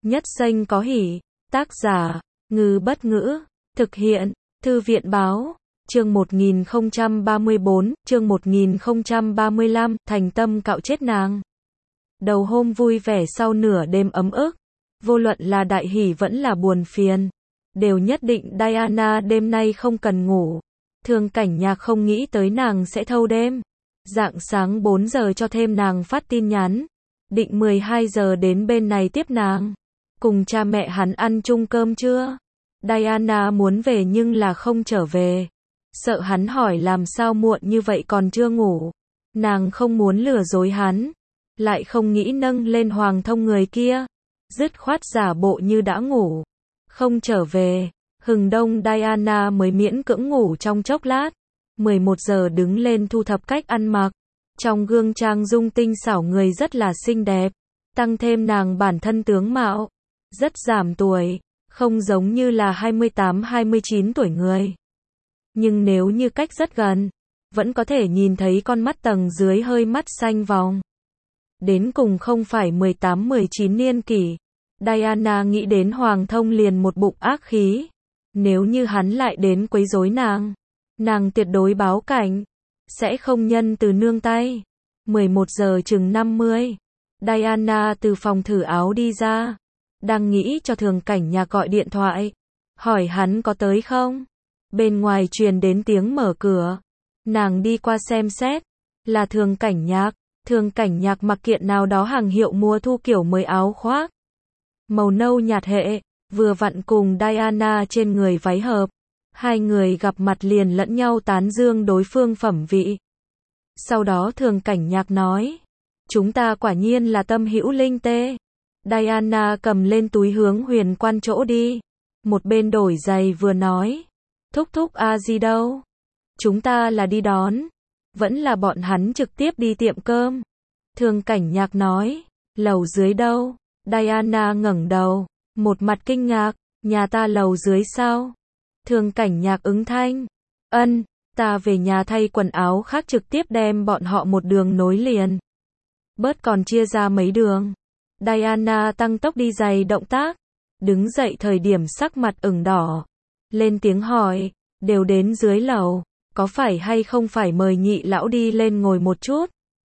Nhất danh có hỷ. Tác giả, Ngư Bất Ngữ. Thực hiện, Thư viện Báo. Chương 1034, chương 1035, thành tâm cạo chết nàng. Đầu hôm vui vẻ sau nửa đêm ấm ức. Vô luận là đại hỷ vẫn là buồn phiền. Đều nhất định Diana đêm nay không cần ngủ. Thường Cảnh Nhạc không nghĩ tới nàng sẽ thâu đêm. Rạng sáng 4 giờ cho thêm nàng phát tin nhắn. Định 12 giờ đến bên này tiếp nàng. Cùng cha mẹ hắn ăn chung cơm chưa? Diana muốn về nhưng là không trở về. Sợ hắn hỏi làm sao muộn như vậy còn chưa ngủ. Nàng không muốn lừa dối hắn. Lại không nghĩ nâng lên Hoàng Thông người kia. Dứt khoát giả bộ như đã ngủ. Không trở về. Hừng đông Diana mới miễn cưỡng ngủ trong chốc lát. 11 giờ đứng lên thu thập cách ăn mặc. Trong gương trang dung tinh xảo người rất là xinh đẹp. Tăng thêm nàng bản thân tướng mạo. Rất giảm tuổi. Không giống như là 28-29 tuổi người. Nhưng nếu như cách rất gần, vẫn có thể nhìn thấy con mắt tầng dưới hơi mắt xanh vòng. Đến cùng không phải 18-19 niên kỷ. Diana nghĩ đến Hoàng Thông liền một bụng ác khí. Nếu như hắn lại đến quấy rối nàng tuyệt đối báo cảnh. Sẽ không nhân từ nương tay. 11 giờ chừng 50. Diana từ phòng thử áo đi ra. Đang nghĩ cho Thường Cảnh Nhạc gọi điện thoại. Hỏi hắn có tới không? Bên ngoài truyền đến tiếng mở cửa. Nàng đi qua xem xét. Là Thường Cảnh Nhạc. Thường Cảnh Nhạc mặc kiện nào đó hàng hiệu mùa thu kiểu mới áo khoác. Màu nâu nhạt hệ. Vừa vặn cùng Diana trên người váy hợp. Hai người gặp mặt liền lẫn nhau tán dương đối phương phẩm vị. Sau đó Thường Cảnh Nhạc nói. Chúng ta quả nhiên là tâm hữu linh tê. Diana cầm lên túi hướng Huyền Quan chỗ đi. Một bên đổi giày vừa nói. Thúc thúc a gì đâu? Chúng ta là đi đón. Vẫn là bọn hắn trực tiếp đi tiệm cơm. Thường Cảnh Nhạc nói. Lầu dưới đâu? Diana ngẩng đầu. Một mặt kinh ngạc. Nhà ta lầu dưới sao? Thường Cảnh Nhạc ứng thanh. Ân, ta về nhà thay quần áo khác trực tiếp đem bọn họ một đường nối liền. Bớt còn chia ra mấy đường. Diana tăng tốc đi giày động tác. Đứng dậy thời điểm sắc mặt ửng đỏ. Lên tiếng hỏi. Đều đến dưới lầu. Có phải hay không phải mời nhị lão đi lên ngồi một chút?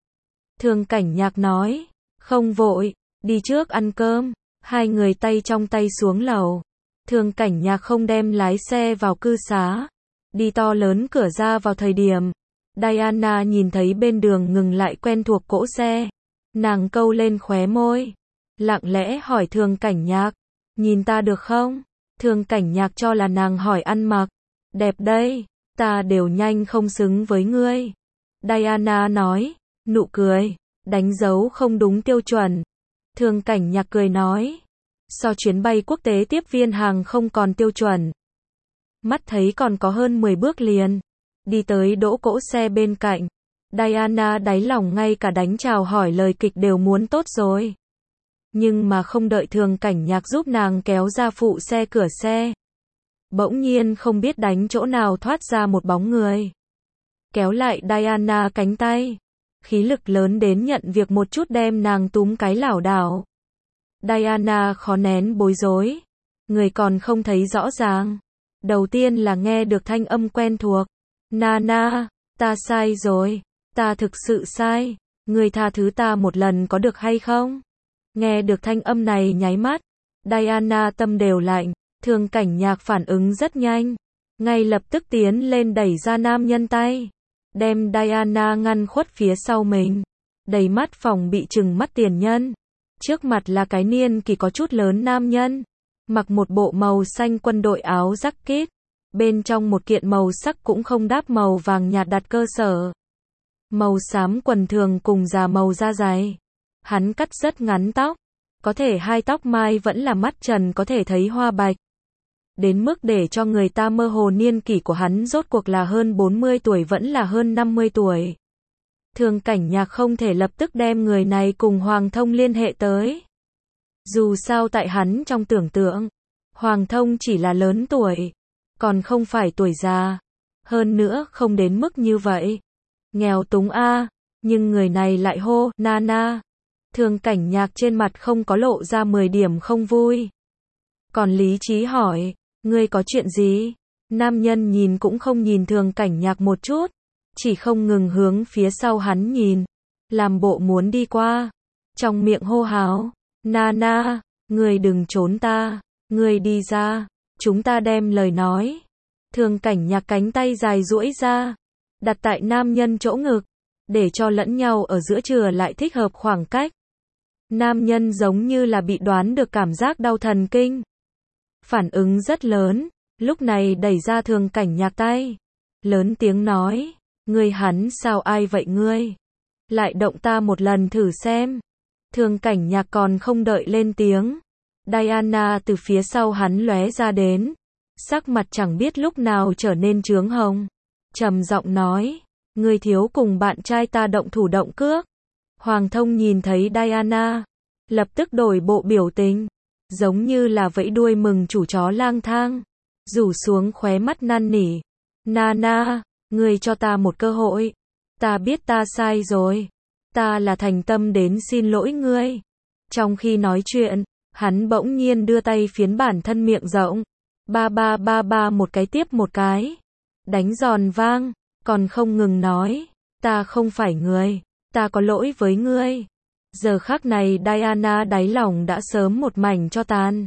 Thường Cảnh Nhạc nói. Không vội. Đi trước ăn cơm. Hai người tay trong tay xuống lầu. Thường Cảnh Nhạc không đem lái xe vào cư xá. Đi to lớn cửa ra vào thời điểm. Diana nhìn thấy bên đường ngừng lại quen thuộc cỗ xe. Nàng câu lên khóe môi. Lặng lẽ hỏi Thường Cảnh Nhạc. Nhìn ta được không? Thường Cảnh Nhạc cho là nàng hỏi ăn mặc. Đẹp đây. Ta đều nhanh không xứng với ngươi. Diana nói. Nụ cười. Đánh dấu không đúng tiêu chuẩn. Thường Cảnh Nhạc cười nói. So chuyến bay quốc tế tiếp viên hàng không còn tiêu chuẩn. Mắt thấy còn có hơn 10 bước liền. Đi tới đỗ cỗ xe bên cạnh. Diana đáy lòng ngay cả đánh chào hỏi lời kịch đều muốn tốt rồi. Nhưng mà không đợi Thường Cảnh Nhạc giúp nàng kéo ra phụ xe cửa xe. Bỗng nhiên không biết đánh chỗ nào thoát ra một bóng người. Kéo lại Diana cánh tay. Khí lực lớn đến nhận việc một chút đem nàng túm cái lảo đảo. Diana khó nén bối rối. Người còn không thấy rõ ràng. Đầu tiên là nghe được thanh âm quen thuộc. Nana, ta sai rồi. Ta thực sự sai. Người tha thứ ta một lần có được hay không? Nghe được thanh âm này nháy mắt. Diana tâm đều lạnh. Thường Cảnh Nhạc phản ứng rất nhanh. Ngay lập tức tiến lên đẩy ra nam nhân tay. Đem Diana ngăn khuất phía sau mình. Đầy mắt phòng bị trừng mắt tiền nhân. Trước mặt là cái niên kỷ có chút lớn nam nhân. Mặc một bộ màu xanh quân đội áo jacket. Bên trong một kiện màu sắc cũng không đáp màu vàng nhạt đặt cơ sở. Màu xám quần thường cùng già màu da dày. Hắn cắt rất ngắn tóc. Có thể hai tóc mai vẫn là mắt trần có thể thấy hoa bạch. Đến mức để cho người ta mơ hồ niên kỷ của hắn rốt cuộc là hơn 40 tuổi vẫn là hơn 50 tuổi. Thường Cảnh Nhạc không thể lập tức đem người này cùng Hoàng Thông liên hệ tới. Dù sao tại hắn trong tưởng tượng, Hoàng Thông chỉ là lớn tuổi, còn không phải tuổi già. Hơn nữa không đến mức như vậy. Nghèo túng a, nhưng người này lại hô, Nana. Thường Cảnh Nhạc trên mặt không có lộ ra 10 điểm không vui. Còn lý trí hỏi, ngươi có chuyện gì? Nam nhân nhìn cũng không nhìn Thường Cảnh Nhạc một chút, chỉ không ngừng hướng phía sau hắn nhìn, làm bộ muốn đi qua, trong miệng hô hào, Nana, ngươi đừng trốn ta, ngươi đi ra, chúng ta đem lời nói. Thường Cảnh Nhạc cánh tay dài duỗi ra, đặt tại nam nhân chỗ ngực, để cho lẫn nhau ở giữa chừa lại thích hợp khoảng cách. Nam nhân giống như là bị đoán được cảm giác đau thần kinh. Phản ứng rất lớn, lúc này đẩy ra Thường Cảnh Nhạc tay. Lớn tiếng nói, ngươi hắn sao ai vậy ngươi? Lại động ta một lần thử xem. Thường Cảnh Nhạc còn không đợi lên tiếng. Diana từ phía sau hắn lóe ra đến. Sắc mặt chẳng biết lúc nào trở nên chướng hồng. Trầm giọng nói, ngươi thiếu cùng bạn trai ta động thủ động cước. Hoàng Thông nhìn thấy Diana, lập tức đổi bộ biểu tình, giống như là vẫy đuôi mừng chủ chó lang thang, rủ xuống khóe mắt năn nỉ. Nana, ngươi cho ta một cơ hội. Ta biết ta sai rồi. Ta là thành tâm đến xin lỗi ngươi. Trong khi nói chuyện, hắn bỗng nhiên đưa tay phiến bản thân miệng rộng. Ba ba ba ba một cái tiếp một cái. Đánh giòn vang, còn không ngừng nói. Ta không phải người. Ta có lỗi với ngươi. Giờ khắc này Diana đáy lòng đã sớm một mảnh cho tàn.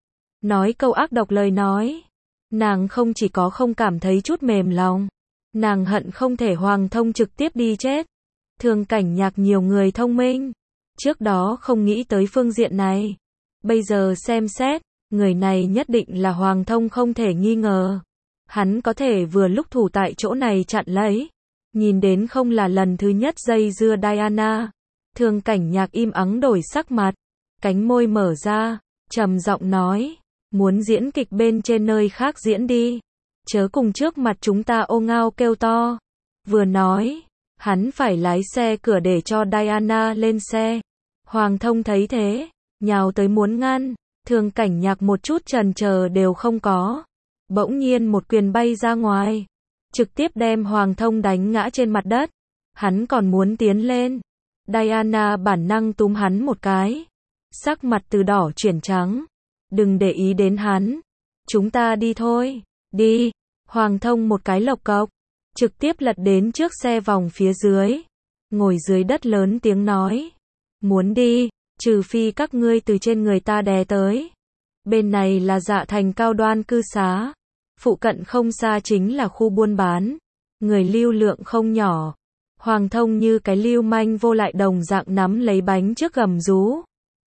Nói câu ác độc lời nói. Nàng không chỉ có không cảm thấy chút mềm lòng. Nàng hận không thể Hoàng Thông trực tiếp đi chết. Thường Cảnh Nhạc nhiều người thông minh. Trước đó không nghĩ tới phương diện này. Bây giờ xem xét, người này nhất định là Hoàng Thông không thể nghi ngờ. Hắn có thể vừa lúc thủ tại chỗ này chặn lấy. Nhìn đến không là lần thứ nhất dây dưa Diana. Thường Cảnh Nhạc im ắng đổi sắc mặt. Cánh môi mở ra, trầm giọng nói. Muốn diễn kịch bên trên nơi khác diễn đi. Chớ cùng trước mặt chúng ta ô ngao kêu to. Vừa nói, hắn phải lái xe cửa để cho Diana lên xe. Hoàng Thông thấy thế, nhào tới muốn ngăn. Thường Cảnh Nhạc một chút chần chờ đều không có. Bỗng nhiên một quyền bay ra ngoài, trực tiếp đem Hoàng Thông đánh ngã trên mặt đất. Hắn còn muốn tiến lên. Diana bản năng túm hắn một cái. Sắc mặt từ đỏ chuyển trắng. Đừng để ý đến hắn. Chúng ta đi thôi. Đi. Hoàng Thông một cái lộc cộc, trực tiếp lật đến trước xe vòng phía dưới. Ngồi dưới đất lớn tiếng nói. Muốn đi, trừ phi các ngươi từ trên người ta đè tới. Bên này là Dạ Thành cao đoan cư xá. Phụ cận không xa chính là khu buôn bán. Người lưu lượng không nhỏ. Hoàng Thông như cái lưu manh vô lại đồng dạng nắm lấy bánh trước gầm rú.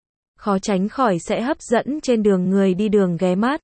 Khó tránh khỏi sẽ hấp dẫn trên đường người đi đường ghé mắt.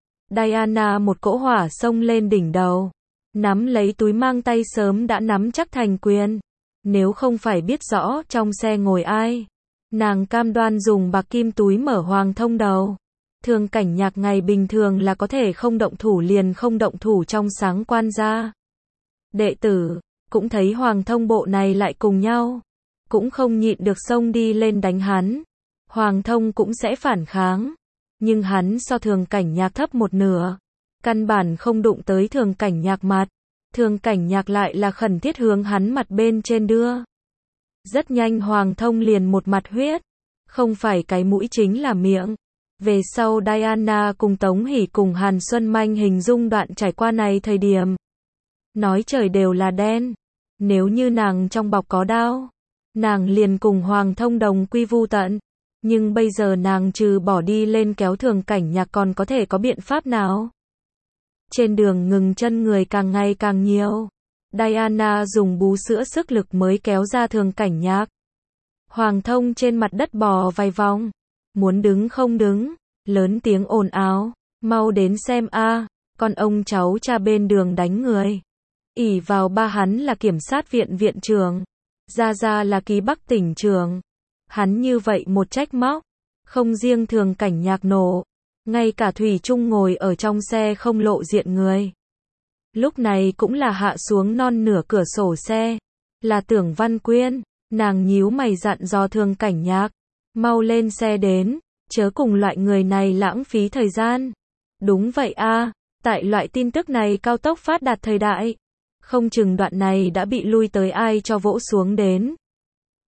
Diana một cỗ hỏa xông lên đỉnh đầu. Nắm lấy túi mang tay sớm đã nắm chắc thành quyền. Nếu không phải biết rõ trong xe ngồi ai, nàng cam đoan dùng bạc kim túi mở Hoàng Thông đầu. Thường Cảnh Nhạc ngày bình thường là có thể không động thủ liền không động thủ trong sáng quan gia. Đệ tử, cũng thấy Hoàng Thông bộ này lại cùng nhau. Cũng không nhịn được xông đi lên đánh hắn. Hoàng Thông cũng sẽ phản kháng. Nhưng hắn so Thường Cảnh Nhạc thấp một nửa. Căn bản không đụng tới Thường Cảnh Nhạc mặt. Thường Cảnh Nhạc lại là khẩn thiết hướng hắn mặt bên trên đưa. Rất nhanh Hoàng Thông liền một mặt huyết. Không phải cái mũi chính là miệng. Về sau Diana cùng Tống Hỷ cùng Hàn Xuân Manh hình dung đoạn trải qua này thời điểm. Nói trời đều là đen. Nếu như nàng trong bọc có đao, nàng liền cùng Hoàng Thông đồng quy vu tận. Nhưng bây giờ nàng trừ bỏ đi lên kéo Thường Cảnh Nhạc còn có thể có biện pháp nào? Trên đường ngừng chân người càng ngày càng nhiều. Diana dùng bú sữa sức lực mới kéo ra Thường Cảnh Nhạc. Hoàng Thông trên mặt đất bò vài vòng. Muốn đứng không đứng. Lớn tiếng ồn ào. Mau đến xem a, con ông cháu cha bên đường đánh người. Ỷ vào ba hắn là kiểm sát viện viện trưởng. Gia là ký Bắc tỉnh trưởng. Hắn như vậy một trách móc. Không riêng Thường Cảnh Nhạc nổ. Ngay cả Thủy Trung ngồi ở trong xe không lộ diện người. Lúc này cũng là hạ xuống non nửa cửa sổ xe. Là Tưởng Văn Quyên. Nàng nhíu mày dặn dò Thường Cảnh Nhạc. Mau lên xe đến. Chớ cùng loại người này lãng phí thời gian. Đúng vậy a, tại loại tin tức này cao tốc phát đạt thời đại. Không chừng đoạn này đã bị lui tới ai cho vỗ xuống đến.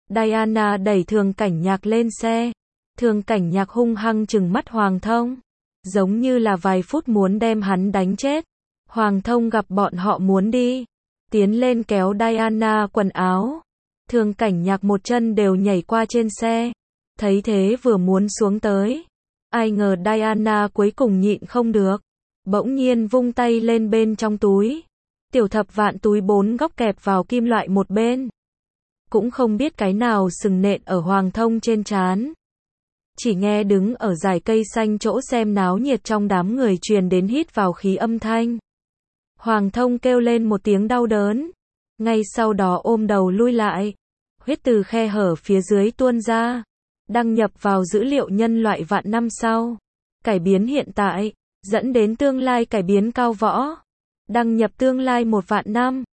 Diana đẩy Thường Cảnh Nhạc lên xe. Thường Cảnh Nhạc hung hăng trừng mắt Hoàng Thông, giống như là vài phút muốn đem hắn đánh chết. Hoàng Thông gặp bọn họ muốn đi, tiến lên kéo Diana quần áo. Thường Cảnh Nhạc một chân đều nhảy qua trên xe, thấy thế vừa muốn xuống tới. Ai ngờ Diana cuối cùng nhịn không được, bỗng nhiên vung tay lên bên trong túi. Tiểu thập vạn túi 4 góc kẹp vào kim loại một bên. Cũng không biết cái nào sừng nện ở Hoàng Thông trên trán. Chỉ nghe đứng ở dải cây xanh chỗ xem náo nhiệt trong đám người truyền đến hít vào khí âm thanh. Hoàng Thông kêu lên một tiếng đau đớn, ngay sau đó ôm đầu lui lại. Huyết từ khe hở phía dưới tuôn ra, đăng nhập vào dữ liệu nhân loại vạn năm sau. Cải biến hiện tại, dẫn đến tương lai cải biến cao võ. Đăng nhập tương lai 1 vạn năm.